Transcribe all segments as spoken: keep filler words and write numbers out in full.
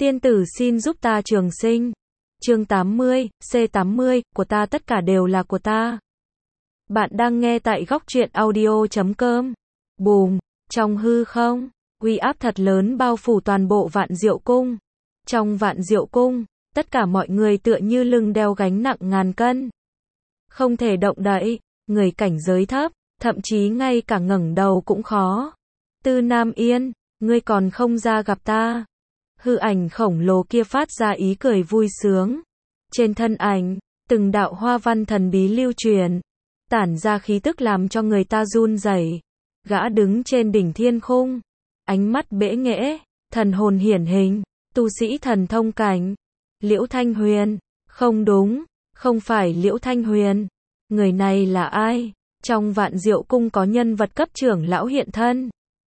Tiên tử xin giúp ta trường sinh. Chương tám mươi, C tám mươi, của ta tất cả đều là của ta. Bạn đang nghe tại góc truyện audio chấm com. Bùm, trong hư không, uy áp thật lớn bao phủ toàn bộ Vạn Diệu Cung. Trong Vạn Diệu Cung, tất cả mọi người tựa như lưng đeo gánh nặng ngàn cân. Không thể động đậy, người cảnh giới thấp, thậm chí ngay cả ngẩng đầu cũng khó. Tư Nam Yên, ngươi còn không ra gặp ta. Hư ảnh khổng lồ kia phát ra ý cười vui sướng. Trên thân ảnh, từng đạo hoa văn thần bí lưu truyền, tản ra khí tức làm cho người ta run rẩy. Gã đứng trên đỉnh thiên khung, ánh mắt bẽ nghễ, thần hồn hiển hình, tu sĩ thần thông cảnh. Liễu Thanh Huyền, không đúng, không phải Liễu Thanh Huyền. Người này là ai? Trong Vạn Diệu Cung có nhân vật cấp trưởng lão hiện thân.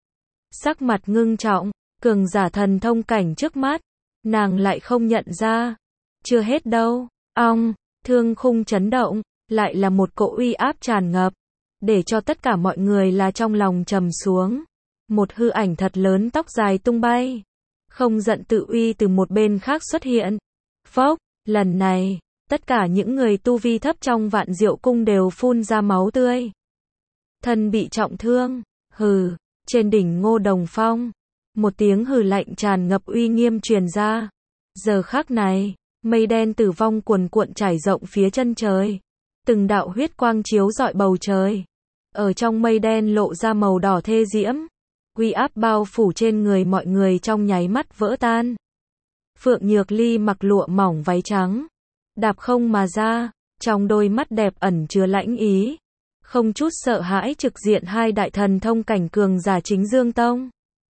Sắc mặt ngưng trọng, cường giả thần thông cảnh trước mắt, nàng lại không nhận ra. Chưa hết đâu, ong, thương khung chấn động, lại là một cỗ uy áp tràn ngập, để cho tất cả mọi người là trong lòng trầm xuống. Một hư ảnh thật lớn tóc dài tung bay, không giận tự uy từ một bên khác xuất hiện. Phốc, lần này, tất cả những người tu vi thấp trong Vạn Diệu Cung đều phun ra máu tươi. Thân bị trọng thương, hừ, trên đỉnh Ngô Đồng Phong, một tiếng hừ lạnh tràn ngập uy nghiêm truyền ra. Giờ khắc này, mây đen tử vong cuồn cuộn trải rộng phía chân trời. Từng đạo huyết quang chiếu rọi bầu trời. Ở trong mây đen lộ ra màu đỏ thê diễm. Uy áp bao phủ trên người mọi người trong nháy mắt vỡ tan. Phượng Nhược Ly mặc lụa mỏng váy trắng, đạp không mà ra, trong đôi mắt đẹp ẩn chứa lãnh ý. Không chút sợ hãi trực diện hai đại thần thông cảnh cường giả Chính Dương Tông.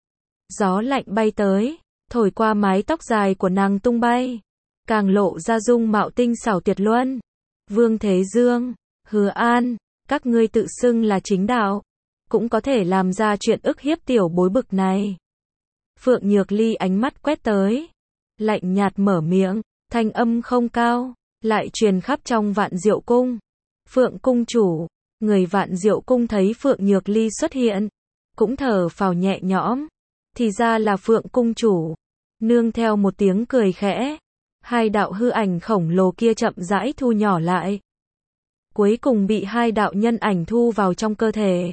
Gió lạnh bay tới, thổi qua mái tóc dài của nàng tung bay, càng lộ ra dung mạo tinh xảo tuyệt luân. Vương Thế Dương, Hứa An, các ngươi tự xưng là chính đạo, cũng có thể làm ra chuyện ức hiếp tiểu bối bực này. Phượng Nhược Ly ánh mắt quét tới, lạnh nhạt mở miệng, thanh âm không cao, lại truyền khắp trong Vạn Diệu Cung. Phượng cung chủ, người Vạn Diệu Cung thấy Phượng Nhược Ly xuất hiện, cũng thở phào nhẹ nhõm. Thì ra là Phượng cung chủ. Nương theo một tiếng cười khẽ, hai đạo hư ảnh khổng lồ kia chậm rãi thu nhỏ lại. Cuối cùng bị hai đạo nhân ảnh thu vào trong cơ thể.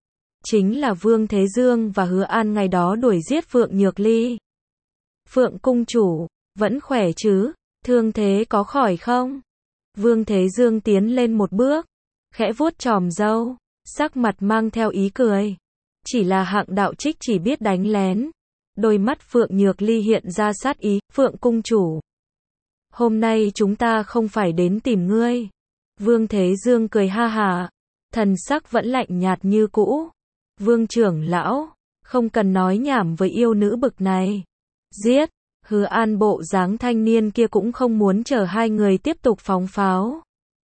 Chính là Vương Thế Dương và Hứa An ngày đó đuổi giết Phượng Nhược Ly. Phượng cung chủ, vẫn khỏe chứ, thương thế có khỏi không? Vương Thế Dương tiến lên một bước, khẽ vuốt chòm râu, sắc mặt mang theo ý cười. Chỉ là hạng đạo trích chỉ biết đánh lén. Đôi mắt Phượng Nhược Ly hiện ra sát ý. Phượng cung chủ, hôm nay chúng ta không phải đến tìm ngươi. Vương Thế Dương cười ha hả, thần sắc vẫn lạnh nhạt như cũ. Vương trưởng lão, không cần nói nhảm với yêu nữ bực này. Giết. Hứa An bộ dáng thanh niên kia cũng không muốn chờ hai người tiếp tục phóng pháo.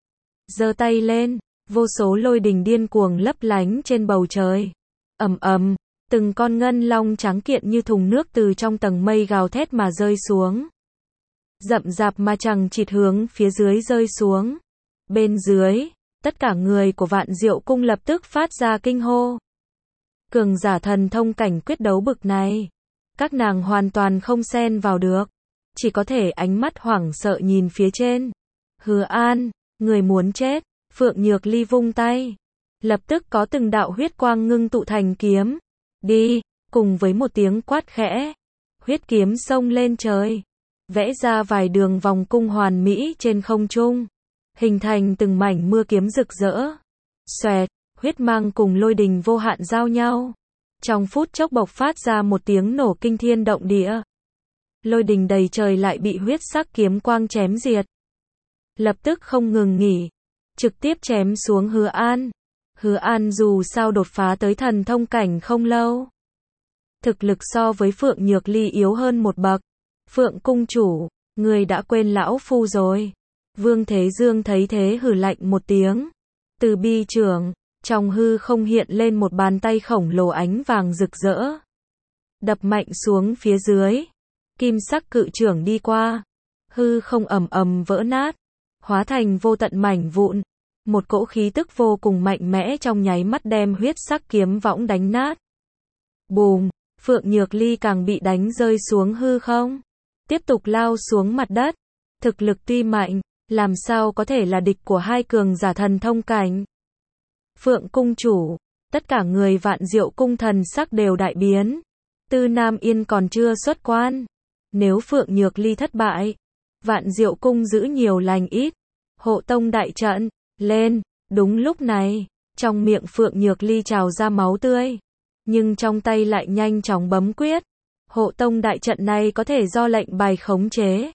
Giơ tay lên, vô số lôi đình điên cuồng lấp lánh trên bầu trời. Ầm ầm, từng con ngân long trắng kiện như thùng nước từ trong tầng mây gào thét mà rơi xuống. Rậm rạp mà chằng chịt hướng phía dưới rơi xuống. Bên dưới, tất cả người của Vạn Diệu Cung lập tức phát ra kinh hô. Cường giả thần thông cảnh quyết đấu bực này, các nàng hoàn toàn không xen vào được, chỉ có thể ánh mắt hoảng sợ nhìn phía trên. Hứa An, người muốn chết. Phượng Nhược Ly vung tay, lập tức có từng đạo huyết quang ngưng tụ thành kiếm. Đi, cùng với một tiếng quát khẽ, huyết kiếm xông lên trời, vẽ ra vài đường vòng cung hoàn mỹ trên không trung, hình thành từng mảnh mưa kiếm rực rỡ. Xoẹt, huyết mang cùng lôi đình vô hạn giao nhau. Trong phút chốc bộc phát ra một tiếng nổ kinh thiên động địa. Lôi đình đầy trời lại bị huyết sắc kiếm quang chém diệt. Lập tức không ngừng nghỉ, trực tiếp chém xuống Hứa An. Hứa An dù sao đột phá tới thần thông cảnh không lâu, thực lực so với Phượng Nhược Ly yếu hơn một bậc. Phượng cung chủ, người đã quên lão phu rồi. Vương Thế Dương thấy thế hừ lạnh một tiếng. Từ bi trưởng, trong hư không hiện lên một bàn tay khổng lồ ánh vàng rực rỡ, đập mạnh xuống phía dưới. Kim sắc cự trưởng đi qua, hư không ầm ầm vỡ nát, hóa thành vô tận mảnh vụn. Một cỗ khí tức vô cùng mạnh mẽ trong nháy mắt đem huyết sắc kiếm võng đánh nát. Bùm, Phượng Nhược Ly càng bị đánh rơi xuống hư không. tiếp tục lao xuống mặt đất. Thực lực tuy mạnh, làm sao có thể là địch của hai cường giả thần thông cảnh. Phượng cung chủ, tất cả người Vạn Diệu cung thần sắc đều đại biến. Tư Nam Yên còn chưa xuất quan. Nếu Phượng Nhược Ly thất bại, Vạn Diệu cung giữ nhiều lành ít. Hộ tông đại trận, lên. Đúng lúc này, trong miệng Phượng Nhược Ly trào ra máu tươi. Nhưng trong tay lại nhanh chóng bấm quyết. Hộ tông đại trận này có thể do lệnh bài khống chế.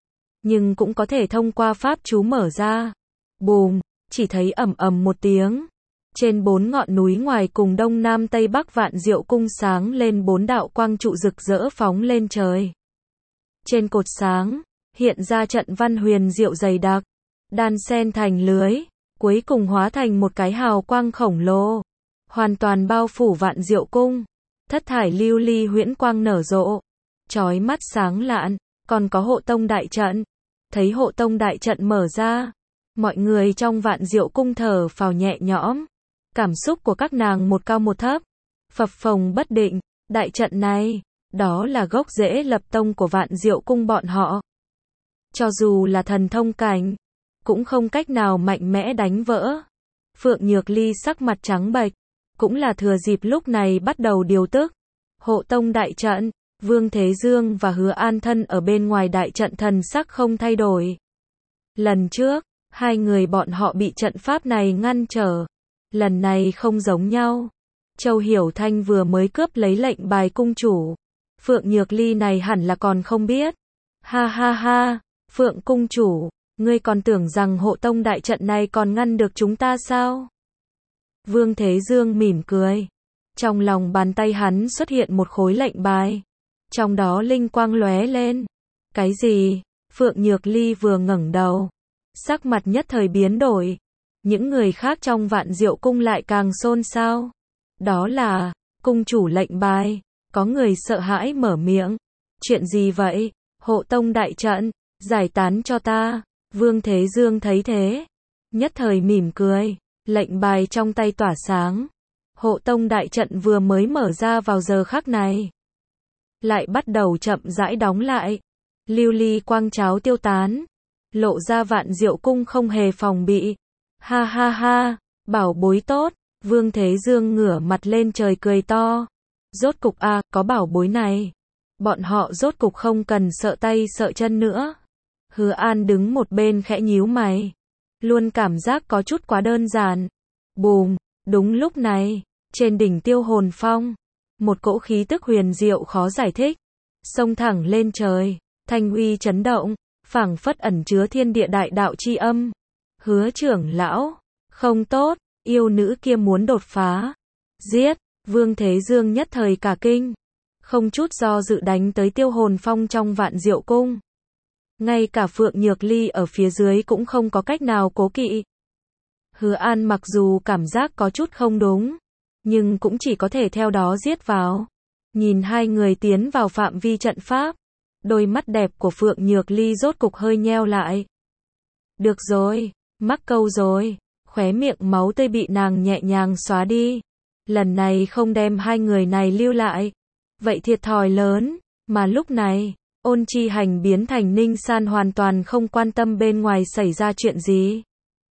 Nhưng cũng có thể thông qua pháp chú mở ra. Bùm, chỉ thấy ầm ầm một tiếng. Trên bốn ngọn núi ngoài cùng đông nam tây bắc Vạn Diệu cung sáng lên bốn đạo quang trụ rực rỡ phóng lên trời. Trên cột sáng, hiện ra trận văn huyền diệu dày đặc, đan xen thành lưới, cuối cùng hóa thành một cái hào quang khổng lồ, hoàn toàn bao phủ Vạn Diệu cung. Thất thải lưu ly huyễn quang nở rộ, chói mắt sáng lạn, còn có hộ tông đại trận. Thấy hộ tông đại trận mở ra, mọi người trong Vạn Diệu cung thở phào nhẹ nhõm. Cảm xúc của các nàng một cao một thấp, phập phồng bất định. Đại trận này, đó là gốc rễ lập tông của Vạn Diệu cung bọn họ. Cho dù là thần thông cảnh, cũng không cách nào mạnh mẽ đánh vỡ. Phượng Nhược Ly sắc mặt trắng bệch, cũng là thừa dịp lúc này bắt đầu điều tức. Hộ tông đại trận, Vương Thế Dương và Hứa An thân ở bên ngoài đại trận thần sắc không thay đổi. Lần trước, hai người bọn họ bị trận pháp này ngăn trở. Lần này không giống nhau. Châu Hiểu Thanh vừa mới cướp lấy lệnh bài cung chủ. Phượng Nhược Ly này hẳn là còn không biết. Ha ha ha, Phượng cung chủ, ngươi còn tưởng rằng hộ tông đại trận này còn ngăn được chúng ta sao? Vương Thế Dương mỉm cười. Trong lòng bàn tay hắn xuất hiện một khối lệnh bài. Trong đó linh quang lóe lên. Cái gì? Phượng Nhược Ly vừa ngẩng đầu, sắc mặt nhất thời biến đổi. Những người khác trong Vạn Diệu cung lại càng xôn xao. Đó là cung chủ lệnh bài. Có người sợ hãi mở miệng. Chuyện gì vậy? Hộ tông đại trận, giải tán cho ta. Vương Thế Dương thấy thế, nhất thời mỉm cười. Lệnh bài trong tay tỏa sáng. Hộ tông đại trận vừa mới mở ra vào giờ khắc này, lại bắt đầu chậm rãi đóng lại. Lưu ly quang cháo tiêu tán, lộ ra Vạn Diệu cung không hề phòng bị. Ha ha ha, bảo bối tốt. Vương Thế Dương ngửa mặt lên trời cười to. Rốt cục a, à, có bảo bối này, bọn họ rốt cục không cần sợ tay sợ chân nữa. Hứa An đứng một bên khẽ nhíu mày, luôn cảm giác có chút quá đơn giản. Bùm, đúng lúc này, trên đỉnh Tiêu Hồn Phong, một cỗ khí tức huyền diệu khó giải thích, xông thẳng lên trời, thanh uy chấn động, phảng phất ẩn chứa thiên địa đại đạo chi âm. Hứa trưởng lão, không tốt, yêu nữ kia muốn đột phá. Giết, Vương Thế Dương nhất thời cả kinh, không chút do dự đánh tới Tiêu Hồn Phong trong Vạn Diệu cung. Ngay cả Phượng Nhược Ly ở phía dưới cũng không có cách nào cố kỵ. Hứa An mặc dù cảm giác có chút không đúng, nhưng cũng chỉ có thể theo đó giết vào. Nhìn hai người tiến vào phạm vi trận pháp, đôi mắt đẹp của Phượng Nhược Ly rốt cục hơi nheo lại. Được rồi, mắc câu rồi. Khóe miệng máu tươi bị nàng nhẹ nhàng xóa đi. Lần này không đem hai người này lưu lại, vậy thiệt thòi lớn. Mà lúc này, Ôn Chi Hành biến thành Ninh San hoàn toàn không quan tâm bên ngoài xảy ra chuyện gì.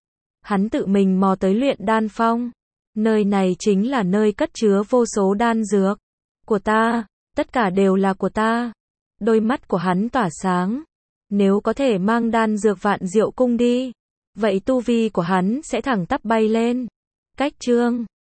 Hắn tự mình mò tới luyện đan phong. Nơi này chính là nơi cất chứa vô số đan dược. Của ta, tất cả đều là của ta. Đôi mắt của hắn tỏa sáng. Nếu có thể mang đan dược Vạn Diệu cung đi, vậy tu vi của hắn sẽ thẳng tắp bay lên. Cách chương